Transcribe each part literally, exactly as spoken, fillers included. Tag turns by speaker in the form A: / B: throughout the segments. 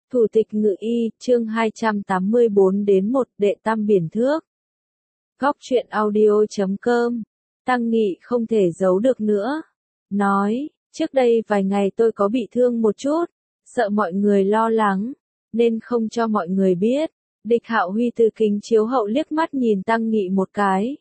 A: Thủ tịch Ngự Y, chương hai trăm tám mươi bốn đến một, đệ tam biển thước. Góc truyện audio chấm com. Tăng Nghị không thể giấu được nữa. Nói, trước đây vài ngày tôi có bị thương một chút, sợ mọi người lo lắng, nên không cho mọi người biết. Địch Hạo Huy từ kính chiếu hậu liếc mắt nhìn Tăng Nghị một cái.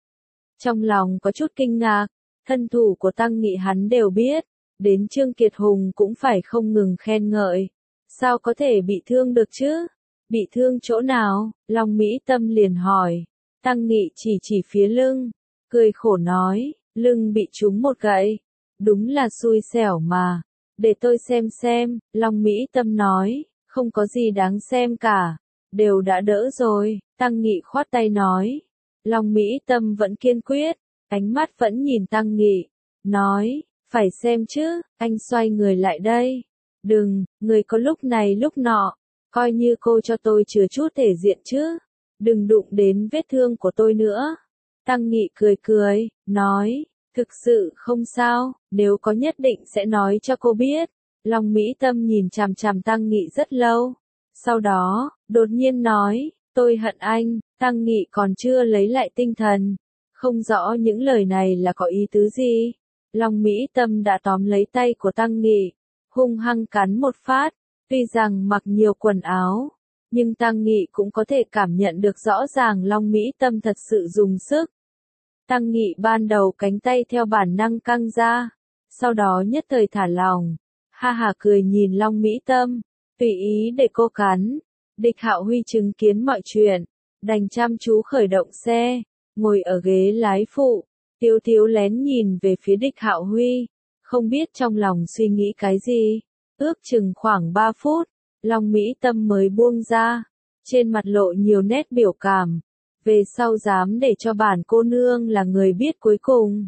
A: Trong lòng có chút kinh ngạc, thân thủ của Tăng Nghị hắn đều biết, đến Trương Kiệt Hùng cũng phải không ngừng khen ngợi. Sao có thể bị thương được chứ? Bị thương chỗ nào? Long Mỹ Tâm liền hỏi. Tăng Nghị chỉ chỉ phía lưng, cười khổ nói, lưng bị trúng một gậy. Đúng là xui xẻo mà. Để tôi xem xem, Long Mỹ Tâm nói, không có gì đáng xem cả, đều đã đỡ rồi. Tăng Nghị khoát tay nói. Long Mỹ Tâm vẫn kiên quyết, ánh mắt vẫn nhìn Tăng Nghị, nói, phải xem chứ. Anh xoay người lại đây. Đừng, người có lúc này lúc nọ, coi như cô cho tôi chừa chút thể diện chứ. Đừng đụng đến vết thương của tôi nữa. Tăng Nghị cười cười, nói, thực sự không sao, nếu có nhất định sẽ nói cho cô biết. Long Mỹ Tâm nhìn chằm chằm Tăng Nghị rất lâu. Sau đó, đột nhiên nói, tôi hận anh. Tăng Nghị còn chưa lấy lại tinh thần, không rõ những lời này là có ý tứ gì. Long Mỹ Tâm đã tóm lấy tay của Tăng Nghị, hung hăng cắn một phát. Tuy rằng mặc nhiều quần áo, nhưng Tăng Nghị cũng có thể cảm nhận được rõ ràng Long Mỹ Tâm thật sự dùng sức. Tăng Nghị ban đầu cánh tay theo bản năng căng ra, sau đó nhất thời thả lỏng, ha ha cười nhìn Long Mỹ Tâm, tùy ý để cô cắn. Địch Hạo Huy chứng kiến mọi chuyện, đành chăm chú khởi động xe, ngồi ở ghế lái phụ, Tiếu Tiếu lén nhìn về phía Địch Hạo Huy, không biết trong lòng suy nghĩ cái gì. Ước chừng khoảng ba phút, Long Mỹ Tâm mới buông ra, trên mặt lộ nhiều nét biểu cảm. Về sau dám để cho bản cô nương là người biết cuối cùng.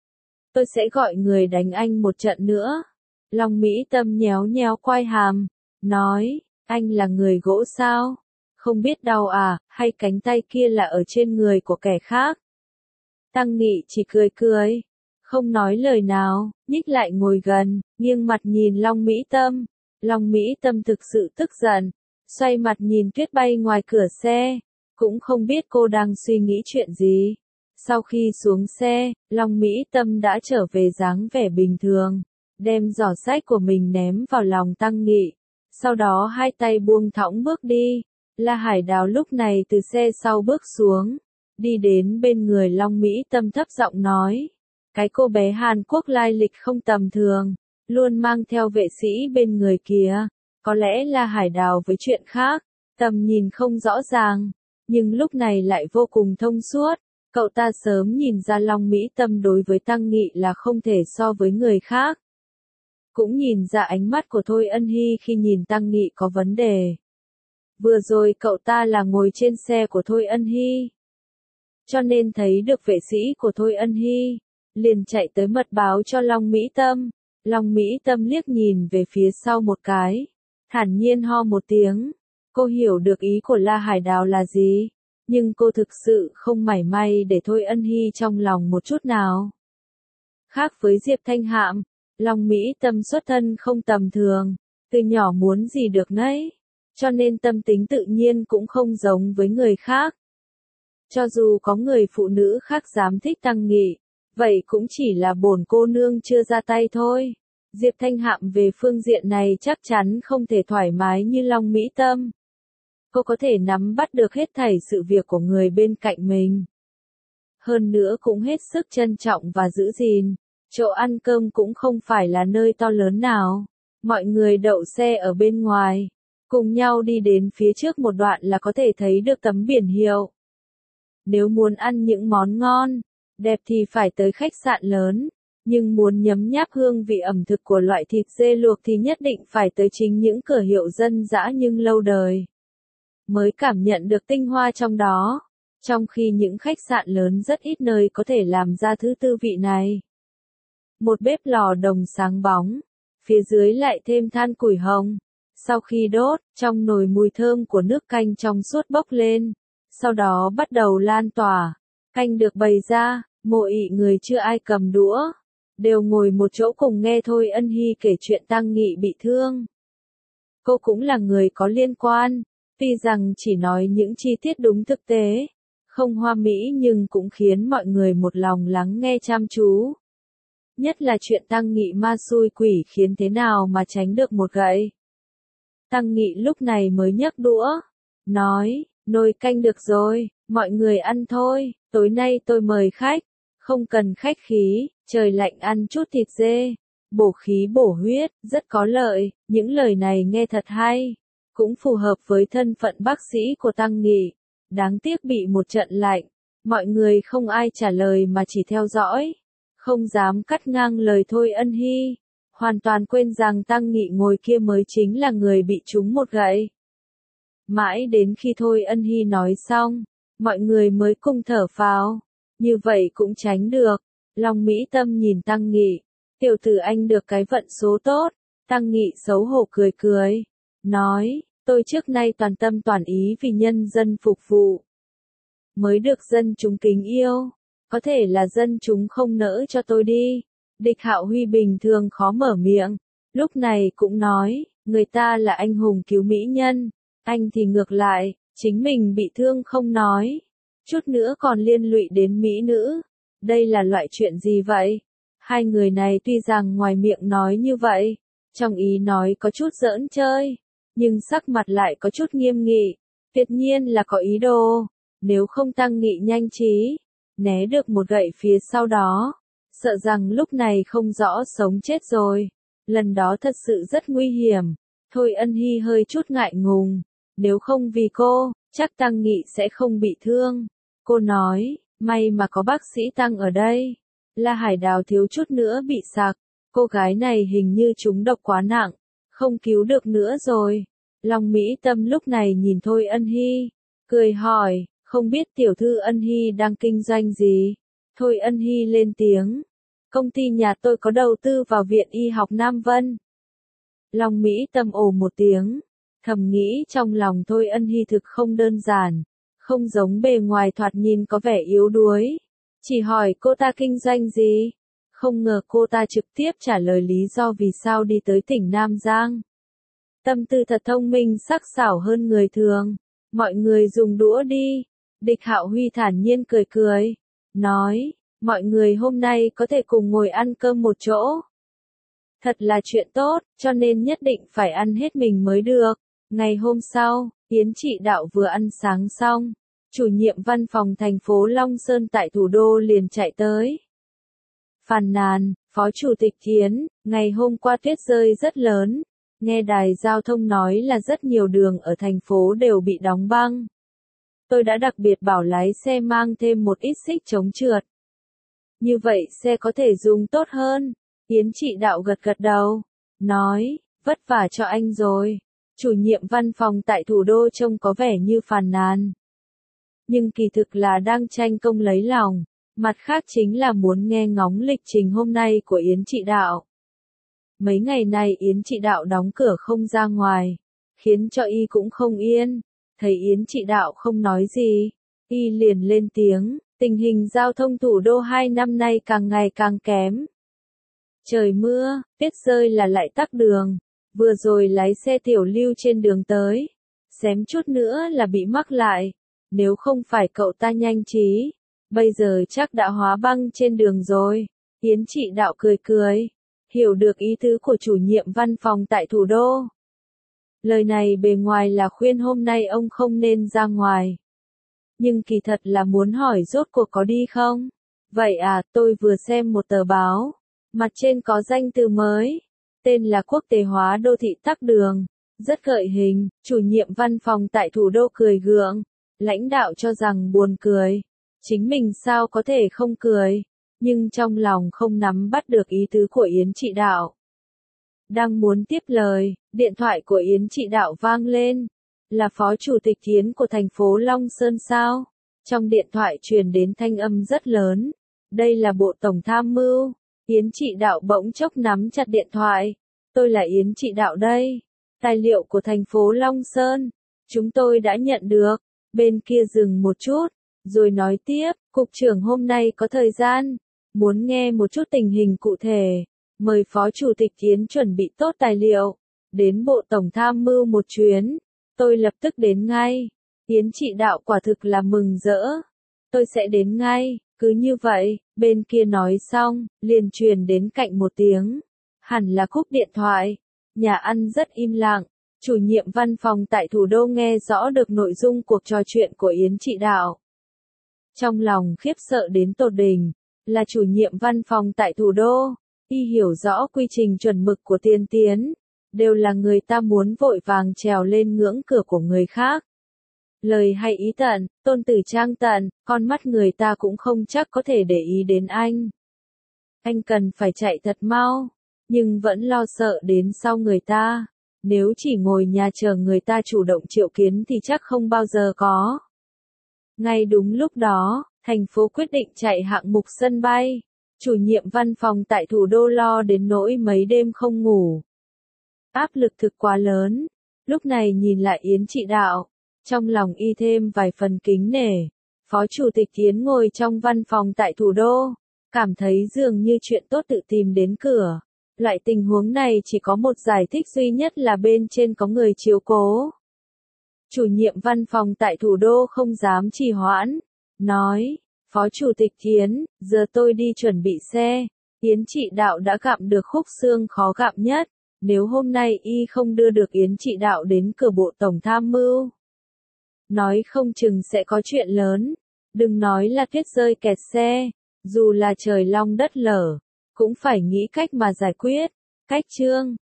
A: Tôi sẽ gọi người đánh anh một trận nữa. Long Mỹ Tâm nhéo nhéo quai hàm, nói, anh là người gỗ sao? Không biết đau à, hay cánh tay kia là ở trên người của kẻ khác? Tăng Nghị chỉ cười cười, không nói lời nào, nhích lại ngồi gần, nghiêng mặt nhìn Long Mỹ Tâm. Long Mỹ Tâm thực sự tức giận, xoay mặt nhìn tuyết bay ngoài cửa xe, cũng không biết cô đang suy nghĩ chuyện gì. Sau khi xuống xe, Long Mỹ Tâm đã trở về dáng vẻ bình thường, đem giỏ sách của mình ném vào lòng Tăng Nghị, sau đó hai tay buông thõng bước đi. La Hải Đào lúc này từ xe sau bước xuống, đi đến bên người Long Mỹ Tâm thấp giọng nói, cái cô bé Hàn Quốc lai lịch không tầm thường, luôn mang theo vệ sĩ bên người kia, có lẽ là Hải Đào với chuyện khác, tầm nhìn không rõ ràng, nhưng lúc này lại vô cùng thông suốt. Cậu ta sớm nhìn ra Long Mỹ Tâm đối với Tăng Nghị là không thể so với người khác. Cũng nhìn ra ánh mắt của Thôi Ân Hy khi nhìn Tăng Nghị có vấn đề. Vừa rồi cậu ta là ngồi trên xe của Thôi Ân Hy, cho nên thấy được vệ sĩ của Thôi Ân Hy, liền chạy tới mật báo cho Long Mỹ Tâm. Long Mỹ Tâm liếc nhìn về phía sau một cái, thản nhiên ho một tiếng. Cô hiểu được ý của La Hải Đào là gì, nhưng cô thực sự không mảy may để Thôi Ân Hy trong lòng một chút nào. Khác với Diệp Thanh Hạm, Long Mỹ Tâm xuất thân không tầm thường, từ nhỏ muốn gì được nấy, cho nên tâm tính tự nhiên cũng không giống với người khác. Cho dù có người phụ nữ khác dám thích Tăng Nghị, vậy cũng chỉ là bổn cô nương chưa ra tay thôi. Diệp Thanh Hạm về phương diện này chắc chắn không thể thoải mái như Long Mỹ Tâm. Cô có thể nắm bắt được hết thảy sự việc của người bên cạnh mình. Hơn nữa cũng hết sức trân trọng và giữ gìn. Chỗ ăn cơm cũng không phải là nơi to lớn nào. Mọi người đậu xe ở bên ngoài, cùng nhau đi đến phía trước một đoạn là có thể thấy được tấm biển hiệu. Nếu muốn ăn những món ngon, đẹp thì phải tới khách sạn lớn, nhưng muốn nhấm nháp hương vị ẩm thực của loại thịt dê luộc thì nhất định phải tới chính những cửa hiệu dân dã nhưng lâu đời, mới cảm nhận được tinh hoa trong đó. Trong khi những khách sạn lớn rất ít nơi có thể làm ra thứ tư vị này. Một bếp lò đồng sáng bóng, phía dưới lại thêm than củi hồng. Sau khi đốt, trong nồi mùi thơm của nước canh trong suốt bốc lên, sau đó bắt đầu lan tỏa. Canh được bày ra, mộ ị người chưa ai cầm đũa, đều ngồi một chỗ cùng nghe Thôi Ân Hy kể chuyện Tăng Nghị bị thương. cô cũng là người có liên quan, tuy rằng chỉ nói những chi tiết đúng thực tế, không hoa mỹ nhưng cũng khiến mọi người một lòng lắng nghe chăm chú. Nhất là chuyện Tăng Nghị ma xui quỷ khiến thế nào mà tránh được một gậy. Tăng Nghị lúc này mới nhấc đũa, nói, nồi canh được rồi, mọi người ăn thôi, tối nay tôi mời khách, không cần khách khí, trời lạnh ăn chút thịt dê, bổ khí bổ huyết, rất có lợi, những lời này nghe thật hay, cũng phù hợp với thân phận bác sĩ của Tăng Nghị, đáng tiếc bị một trận lạnh, mọi người không ai trả lời mà chỉ theo dõi, không dám cắt ngang lời Thôi Ân Hy, hoàn toàn quên rằng Tăng Nghị ngồi kia mới chính là người bị trúng một gậy. Mãi đến khi Thôi Ân Hy nói xong, mọi người mới cùng thở phào, như vậy cũng tránh được. Long Mỹ Tâm nhìn Tăng Nghị, tiểu tử anh được cái vận số tốt, Tăng Nghị xấu hổ cười cười, nói, tôi trước nay toàn tâm toàn ý vì nhân dân phục vụ, mới được dân chúng kính yêu, có thể là dân chúng không nỡ cho tôi đi. Địch Hạo Huy bình thường khó mở miệng, lúc này cũng nói, người ta là anh hùng cứu mỹ nhân, anh thì ngược lại, chính mình bị thương không nói, chút nữa còn liên lụy đến mỹ nữ, đây là loại chuyện gì vậy? Hai người này tuy rằng ngoài miệng nói như vậy, trong ý nói có chút giỡn chơi, nhưng sắc mặt lại có chút nghiêm nghị, tuyệt nhiên là có ý đồ, nếu không Tăng Nghị nhanh trí, né được một gậy phía sau đó, sợ rằng lúc này không rõ sống chết rồi, lần đó thật sự rất nguy hiểm. Thôi Ân Hy hơi chút ngại ngùng, nếu không vì cô, chắc Tăng Nghị sẽ không bị thương. Cô nói, may mà có bác sĩ Tăng ở đây. La Hải Đào thiếu chút nữa bị sặc, cô gái này hình như trúng độc quá nặng, không cứu được nữa rồi. Long Mỹ Tâm lúc này nhìn Thôi Ân Hy, cười hỏi, không biết tiểu thư Ân Hy đang kinh doanh gì? Thôi Ân Hy lên tiếng, công ty nhà tôi có đầu tư vào Viện Y học Nam Vân. Long Mỹ Tâm ồ một tiếng, thầm nghĩ trong lòng Thôi Ân Hy thực không đơn giản, không giống bề ngoài thoạt nhìn có vẻ yếu đuối. Chỉ hỏi cô ta kinh doanh gì? Không ngờ cô ta trực tiếp trả lời lý do vì sao đi tới tỉnh Nam Giang. Tâm tư thật thông minh sắc sảo hơn người thường. Mọi người dùng đũa đi. Địch Hạo Huy thản nhiên cười cười, nói, mọi người hôm nay có thể cùng ngồi ăn cơm một chỗ. Thật là chuyện tốt, cho nên nhất định phải ăn hết mình mới được. Ngày hôm sau, Yến Trị Đạo vừa ăn sáng xong, chủ nhiệm văn phòng thành phố Long Sơn tại thủ đô liền chạy tới. Phàn nàn, Phó Chủ tịch Yến, ngày hôm qua tuyết rơi rất lớn, nghe đài giao thông nói là rất nhiều đường ở thành phố đều bị đóng băng. Tôi đã đặc biệt bảo lái xe mang thêm một ít xích chống trượt. Như vậy xe có thể dùng tốt hơn. Yến Trị Đạo gật gật đầu, nói, vất vả cho anh rồi. Chủ nhiệm văn phòng tại thủ đô trông có vẻ như phàn nàn. Nhưng kỳ thực là đang tranh công lấy lòng, mặt khác chính là muốn nghe ngóng lịch trình hôm nay của Yến Trị Đạo. Mấy ngày này Yến Trị Đạo đóng cửa không ra ngoài, khiến cho y cũng không yên. Thấy Yến Trị Đạo không nói gì, y liền lên tiếng, tình hình giao thông thủ đô hai năm nay càng ngày càng kém. Trời mưa, tuyết rơi là lại tắc đường, vừa rồi lái xe tiểu lưu trên đường tới, xém chút nữa là bị mắc lại, nếu không phải cậu ta nhanh trí, bây giờ chắc đã hóa băng trên đường rồi. Yến Trị Đạo cười cười, hiểu được ý tứ của chủ nhiệm văn phòng tại thủ đô. Lời này bề ngoài là khuyên hôm nay ông không nên ra ngoài. Nhưng kỳ thật là muốn hỏi rốt cuộc có đi không? Vậy à, tôi vừa xem một tờ báo, mặt trên có danh từ mới, tên là quốc tế hóa đô thị tắc đường, rất gợi hình. Chủ nhiệm văn phòng tại thủ đô cười gượng, lãnh đạo cho rằng buồn cười, chính mình sao có thể không cười, nhưng trong lòng không nắm bắt được ý tứ của Yến Trị Đạo. Đang muốn tiếp lời, điện thoại của Yến Trị Đạo vang lên, là Phó Chủ tịch Yến của thành phố Long Sơn sao? Trong điện thoại truyền đến thanh âm rất lớn, đây là Bộ Tổng Tham mưu. Yến Trị Đạo bỗng chốc nắm chặt điện thoại, tôi là Yến Trị Đạo đây, tài liệu của thành phố Long Sơn, chúng tôi đã nhận được. Bên kia dừng một chút, rồi nói tiếp, Cục trưởng hôm nay có thời gian, muốn nghe một chút tình hình cụ thể, mời Phó Chủ tịch Yến chuẩn bị tốt tài liệu, đến Bộ Tổng Tham mưu một chuyến. Tôi lập tức đến ngay. Yến Trị Đạo quả thực là mừng rỡ. Tôi sẽ đến ngay. Cứ như vậy, bên kia nói xong, liền truyền đến cạnh một tiếng. Hẳn là cúp điện thoại. Nhà ăn rất im lặng. Chủ nhiệm văn phòng tại thủ đô nghe rõ được nội dung cuộc trò chuyện của Yến Trị Đạo. Trong lòng khiếp sợ đến tột đỉnh, là chủ nhiệm văn phòng tại thủ đô, y hiểu rõ quy trình chuẩn mực của tiên tiến, đều là người ta muốn vội vàng trèo lên ngưỡng cửa của người khác. Lời hay ý tận, tôn tử trang tận, con mắt người ta cũng không chắc có thể để ý đến anh. Anh cần phải chạy thật mau, nhưng vẫn lo sợ đến sau người ta. Nếu chỉ ngồi nhà chờ người ta chủ động triệu kiến thì chắc không bao giờ có. Ngay đúng lúc đó, thành phố quyết định chạy hạng mục sân bay. Chủ nhiệm văn phòng tại thủ đô lo đến nỗi mấy đêm không ngủ. Áp lực thực quá lớn. Lúc này nhìn lại Yến Trị Đạo, trong lòng y thêm vài phần kính nể. Phó Chủ tịch Yến ngồi trong văn phòng tại thủ đô, cảm thấy dường như chuyện tốt tự tìm đến cửa. Loại tình huống này chỉ có một giải thích duy nhất là bên trên có người chiếu cố. Chủ nhiệm văn phòng tại thủ đô không dám trì hoãn, nói, Phó Chủ tịch Yến, giờ tôi đi chuẩn bị xe. Yến Trị Đạo đã gặm được khúc xương khó gặm nhất, nếu hôm nay y không đưa được Yến Trị Đạo đến cửa Bộ Tổng Tham mưu. Nói không chừng sẽ có chuyện lớn, đừng nói là tuyết rơi kẹt xe, dù là trời long đất lở, cũng phải nghĩ cách mà giải quyết. Cách chương